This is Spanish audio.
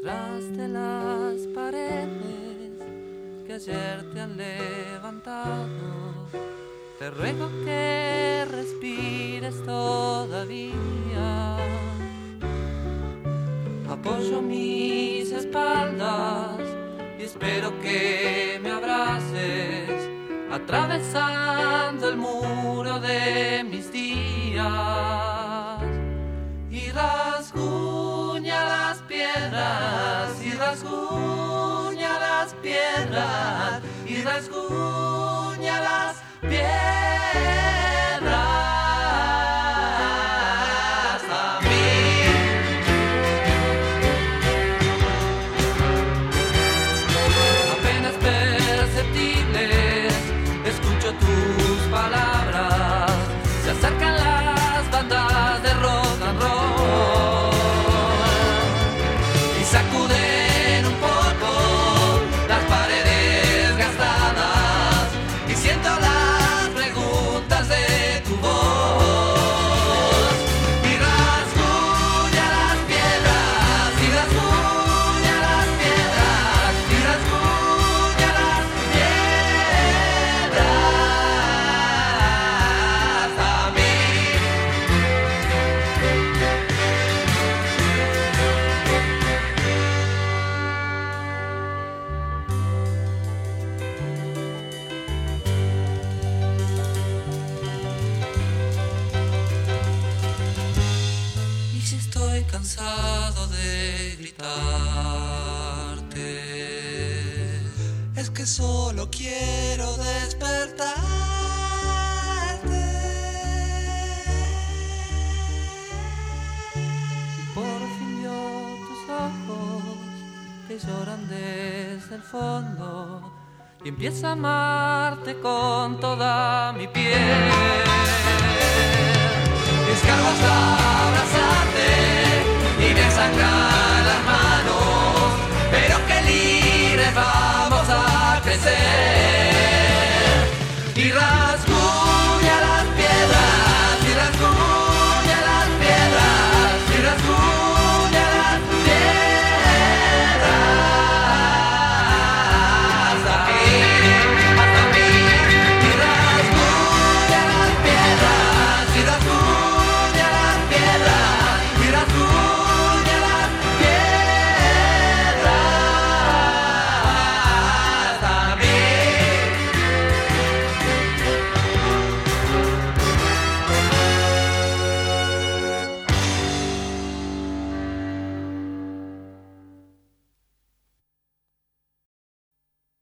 detrás de las paredes que ayer te han levantado. Te ruego que respires todavía. Apoyo mis espaldas y espero que me abraces, atravesando el muro de mis días. Y rasguña las piedras, y rasguña las piedras, y rasguña las piedras. A mí. Apenas perceptibles, escucho tus palabras. Se acercan las bandas de rock and roll y sacuden un poco las paredes gastadas, y siento las preguntas de tu voz. Y rasguña las piedras, y rasguña las piedras, y rasguña las piedras. A mí. Y si estoy cansado de gritarte, es que solo quiero despertarte. Y por fin vio tus ojos que lloran desde el fondo, y empiezo a amarte con toda mi piel. Descargo hasta abrazarte y me sangran las manos, pero que libres vamos a crecer.